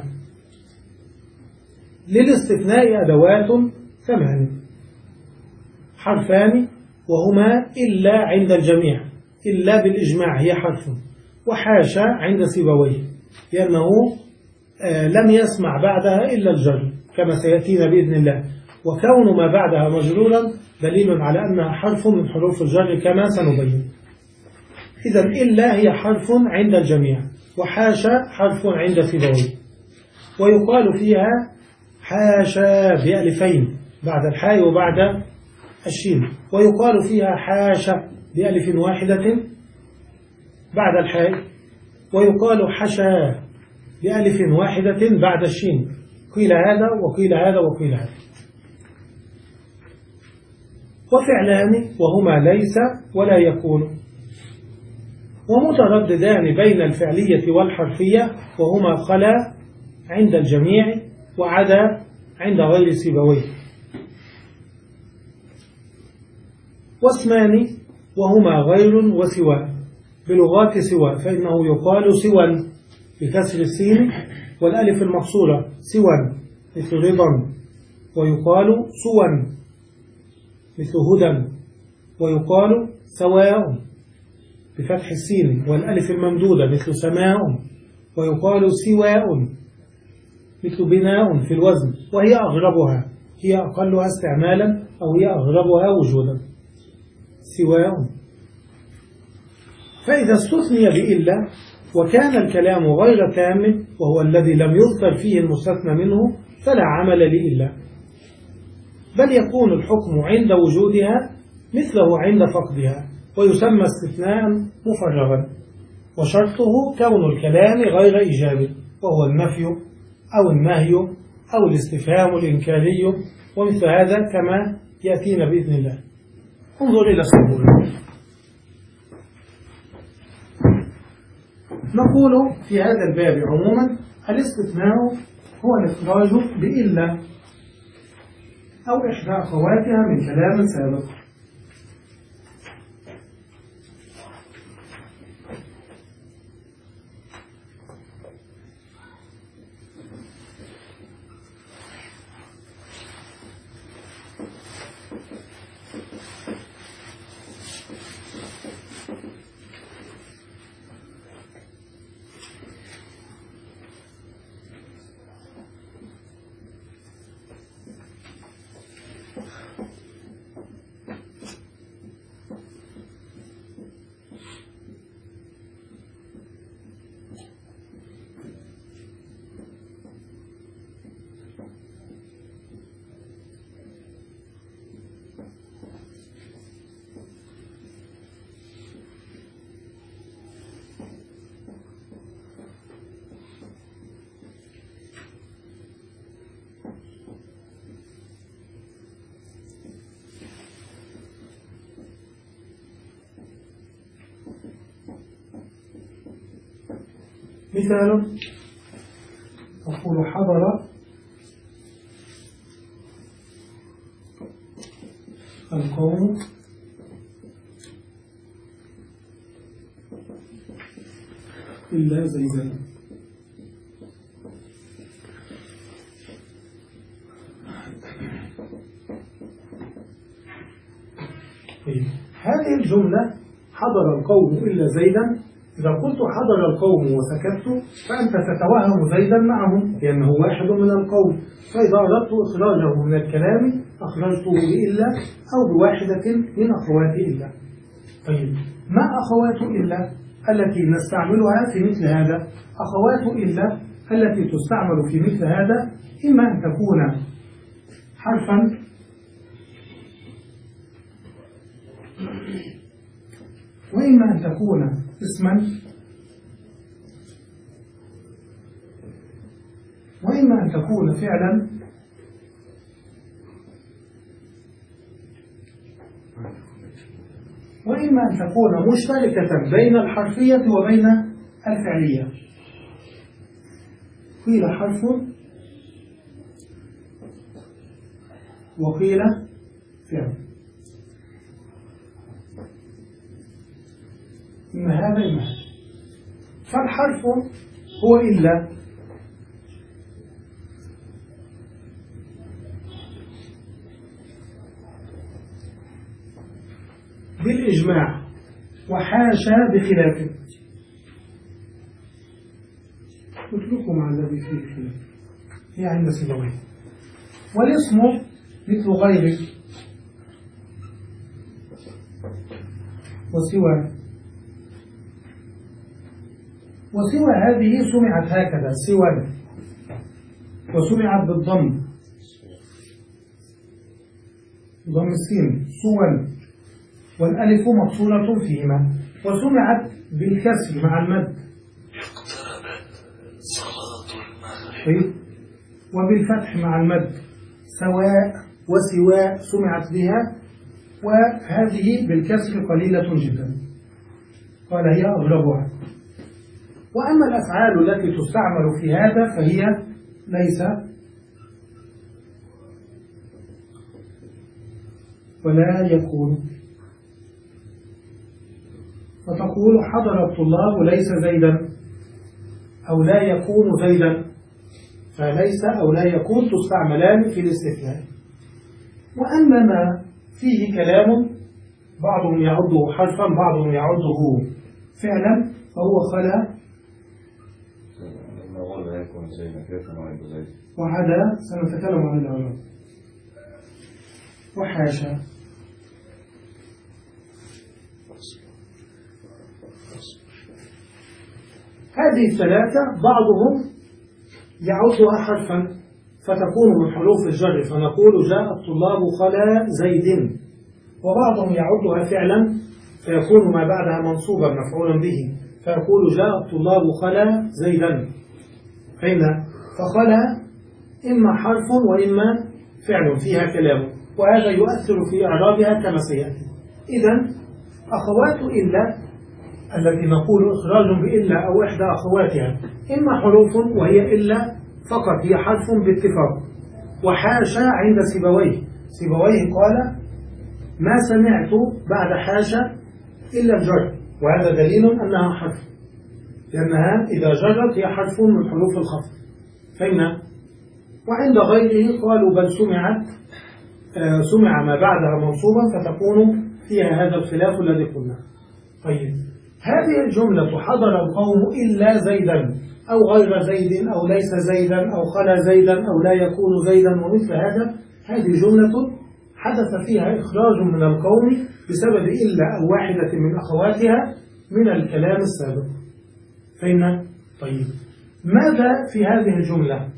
للاستثناء أدوات ثمان، حرفان وهما إلا عند الجميع، إلا بالإجماع هي حرف، وحاشا عند سيبويه لأنه آه لم يسمع بعدها إلا الجر كما سيأتينا بإذن الله، وكون ما بعدها مجرورا دليل على أنها حرف من حروف الجر كما سنبين. إذن إلا هي حرف عند الجميع، وحاشا حرف عند سيبويه، ويقال فيها حاشا بألفين بعد الحاء وبعد الشين، ويقال فيها حاشا بألف واحدة بعد الحاء، ويقال حشا بألف واحدة بعد الشين. قيل هذا وقيل هذا وقيل هذا. وفعلان وهما ليس ولا يكون، ومترددان بين الفعلية والحرفية، وهما خلا عند الجميع وعدا عند غير سيبويه. واسمان وهما غير وسوى بلغات سوى، فإنه يقال سوى بكسر السين والألف المقصورة سوى مثل رضا، ويقال سوى مثل هدى، ويقال سواء بفتح السين والألف الممدودة مثل سماء، ويقال سواء مثل بناء في الوزن، وهي أغربها، هي أقلها استعمالا أو هي أغربها وجودا، سواء. فإذا استثني بإلا وكان الكلام غير تام وهو الذي لم يذكر فيه المستثنى منه فلا عمل لإلا، بل يكون الحكم عند وجودها مثله عند فقدها، ويسمى استثناء مفرغا، وشرطه كون الكلام غير إيجابي، وهو النفي أو النهي أو الاستفهام الإنكاري، ومثل هذا كما يأتينا بإذن الله. انظر إلى السبورة. نقول في هذا الباب عموما: الاستثناء هو الإخراج بإلا أو إحدى أخواتها من كلام سابق. مثال تقول حضر القوم إلا زيدا. هذه الجملة حضر القوم إلا زيدا، إذا قلت حضر القوم وسكت فأنت تتوهم زيدا معهم لأنه واحد من القوم، فإذا أردت إخراجه من الكلام أخرجته بإلا أو بواحدة من أخوات إلا. طيب ما أخوات إلا التي نستعملها في مثل هذا؟ أخوات إلا التي تستعمل في مثل هذا إما أن تكون حرفا وإما أن تكون اسما وإما أن تكون فعلا وإما أن تكون مشتركة بين الحرفية وبين الفعلية. قيل حرف وقيل فعل، إما هذا إما هذا. فالحرف هو إلا، بالإجماع، وحاشا بخلافه. اتركوا مع الذي فيه خلاف، هي عند سيبويه. والاسم مثل غيره وسوى، وسوى هذه سمعت هكذا سوى، وسمعت بالضم ضم السين سوى، والألف مفصولة فيهما، وسمعت بالكسر مع المد
اقتربت صلاة المغرب،
وبالفتح مع المد سواء وسواء سمعت بها، وهذه بالكسر قليلة جدا، قال هي أغلبها. وأما الأفعال التي تستعمل في هذا فهي ليس ولا يكون. فتقول حضر الطلاب ليس زيدا أو لا يكون زيدا، فليس أو لا يكون تستعملان في الاستثناء. وأما ما فيه كلام بعضهم يعده حرفا بعضهم يعده فعلا فهو خلا، وهذا سنتكلم عن الأعراب. وحاشا، هذه الثلاثة بعضهم يعدها حرفا فتكون من حروف الجر، فنقول جاء الطلاب خلا زيد، وبعضهم يعدها فعلا فيكون ما بعدها منصوبا مفعولا به، فيقول جاء الطلاب خلا زيدا. فإن فخلا إما حرف وإما فعل فيها كلام، وهذا يؤثر في إعرابها كما سيأتي. إذن أخوات إلا التي نقول إخراج بإلا أو إحدى أخواتها إما حروف وهي إلا فقط، هي حرف باتفاق. وحاشا عند سيبويه، سيبويه قال ما سمعت بعد حاشا إلا الجر، وهذا دليل أنها حرف، لأنها إذا جرت هي حرف من حروف الخفض. فإن وعند غيره قالوا بل سمعت آه سمع ما بعدها منصوبا فتكون فيها هذا الخلاف الذي قلنا. طيب هذه الجملة حضر القوم إلا زيدا أو غير زيد أو ليس زيدا أو خلا زيدا أو لا يكون زيدا ومثل هذا، هذه جملة حدث فيها إخراج من القوم بسبب إلا أو واحدة من أخواتها من الكلام السابق. فإن طيب ماذا في هذه الجملة؟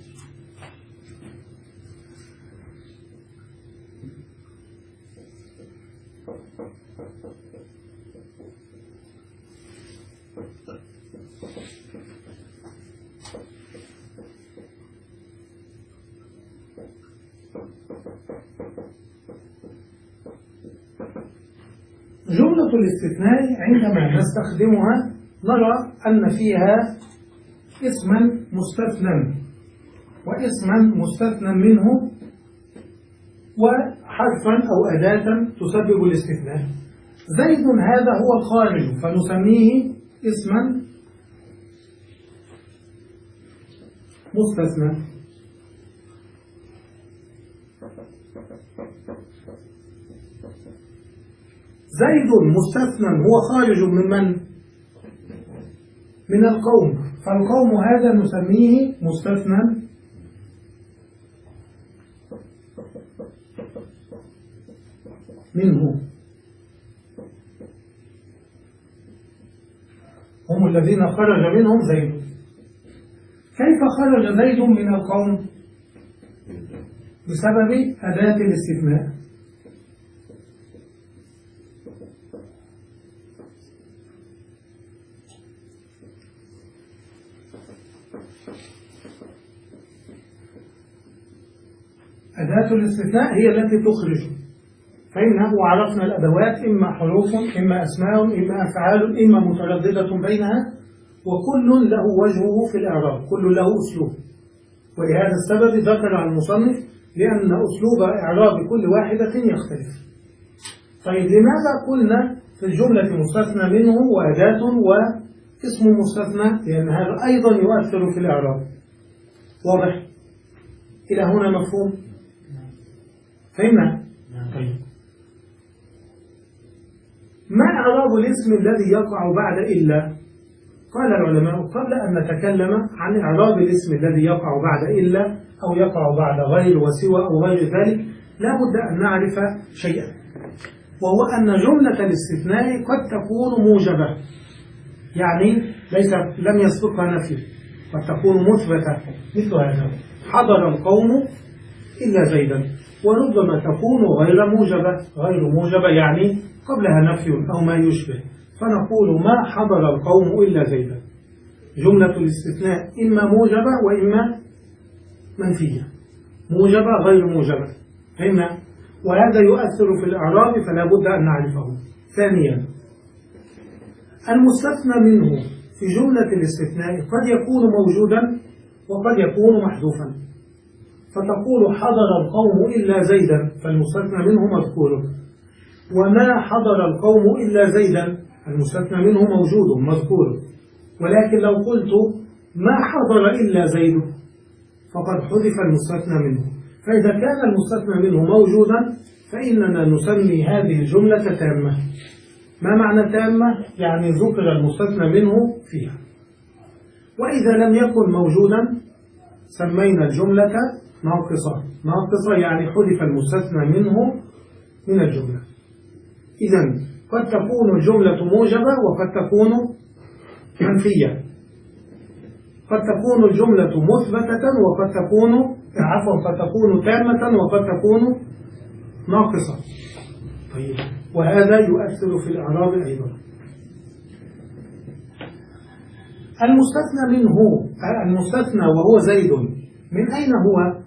جملة الاستثناء عندما نستخدمها نرى أن فيها اسما مستثنى واسما مستثنى منه وحرفا أو أداة تسبب الاستثناء. زيد هذا هو الخارج فنسميه اسما مستثنى. زيد مستثنى هو خارج من من؟ من القوم، فالقوم هذا نسميه مستثنى منه، هم الذين خرج منهم زيد. كيف خرج زيد من القوم؟ بسبب أداة الاستثناء. أداة الاستثناء هي التي تخرج، فإنه وعرفنا الأدوات إما حروف إما أسماء إما أفعال إما مترددة بينها، وكل له وجهه في الإعراب، كل له أسلوب. ولهذا السبب ذكر المصنف لأن أسلوب إعراب كل واحدة يختلف. طيب لماذا قلنا في الجملة مستثنى منه وأداة واسم مستثنى؟ لأن هذا أيضا يؤثر في الإعراب. واضح؟ إلى هنا مفهوم؟ فهمنا؟ طيب ما إعراب الاسم الذي يقع بعد إلا؟ قال العلماء قبل أن نتكلم عن إعراب الاسم الذي يقع بعد إلا أو يقع بعد غير وسوى أو غير ذلك لا بد أن نعرف شيئا، وهو أن جملة الاستثناء قد تكون موجبة، يعني ليس لم يسبقها نفي، قد تكون مثبتة مثل هذا: حضر القوم إلا زيدا. وربما تكون غير موجبة، غير موجبة يعني قبلها نفي أو ما يشبه، فنقول ما حضر القوم إلا زيدا. جملة الاستثناء إما موجبة وإما منفية، موجبة غير موجبة. فهمنا؟ وهذا يؤثر في الإعراب فلا بد أن نعرفه. ثانيا المستثنى منه في جملة الاستثناء قد يكون موجودا وقد يكون محذوفا، فتقول حضر القوم إلا زيدا فالمستثنى منه مذكور، وما حضر القوم إلا زيدا المستثنى منه موجود مذكور. ولكن لو قلت ما حضر إلا زيد فقد حذف المستثنى منه. فإذا كان المستثنى منه موجودا فإننا نسمي هذه الجملة تامة. ما معنى تامة؟ يعني ذكر المستثنى منه فيها. وإذا لم يكن موجودا سمينا الجملة ناقصة. ناقصة يعني حذف المستثنى منه من الجملة. إذن قد تكون الجملة موجبة وقد تكون منفية، قد تكون الجملة مثبتة وقد تكون عفوا قد تكون تامة وقد تكون ناقصة. طيب وهذا يؤثر في الإعراب أيضا. المستثنى منه، المستثنى وهو زيد، من أين هو؟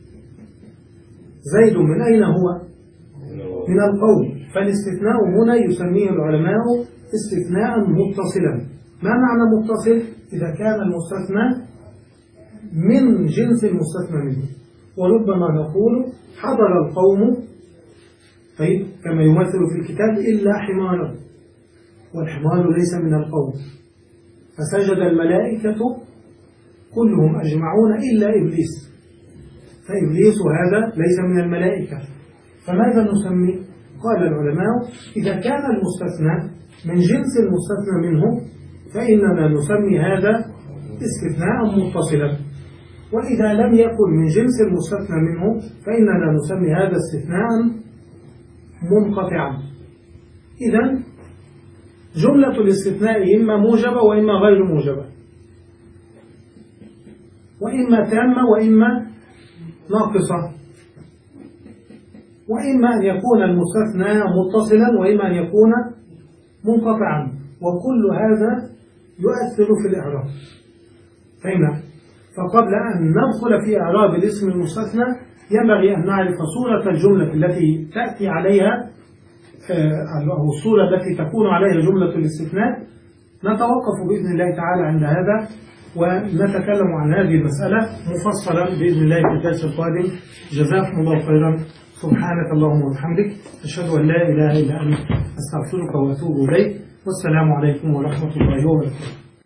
زيد من أين هو؟ من القوم. فالاستثناء هنا يسميه العلماء استثناء متصلا. ما معنى متصل؟ إذا كان المستثنى من جنس المستثنى منه. وربما نقول حضر القوم، طيب كما يمثل في الكتاب إلا حمارا، والحمار ليس من القوم، فسجد الملائكة كلهم أجمعون إلا إبليس، فإبليس هذا ليس من الملائكة. فماذا نسمي؟ قال العلماء إذا كان المستثنى من جنس المستثنى منه فإننا نسمي هذا استثناء متصلا، وإذا لم يكن من جنس المستثنى منه فإننا نسمي هذا استثناء منقطعا. إذن جملة الاستثناء إما موجبة وإما غير موجبة، وإما تامة وإما ناقصة، وإما أن يكون المستثنى متصلا وإما أن يكون منقطعا، وكل هذا يؤثر في الإعراب. فهمنا؟ فقبل أن ندخل في إعراب الاسم المستثنى ينبغي أن نعرف صورة الجملة التي تأتي عليها أو الصورة التي تكون عليها جملة الاستثناء. نتوقف بإذن الله تعالى عند هذا، ونتكلم عن هذه المسألة مفصلا بإذن الله في الدرس القادم. جزاكم الله خيرا. سبحانك اللهم وبحمدك أشهد أن لا إله إلا أنت أستغفرك وأتوب إليك. والسلام عليكم ورحمة الله وبركاته.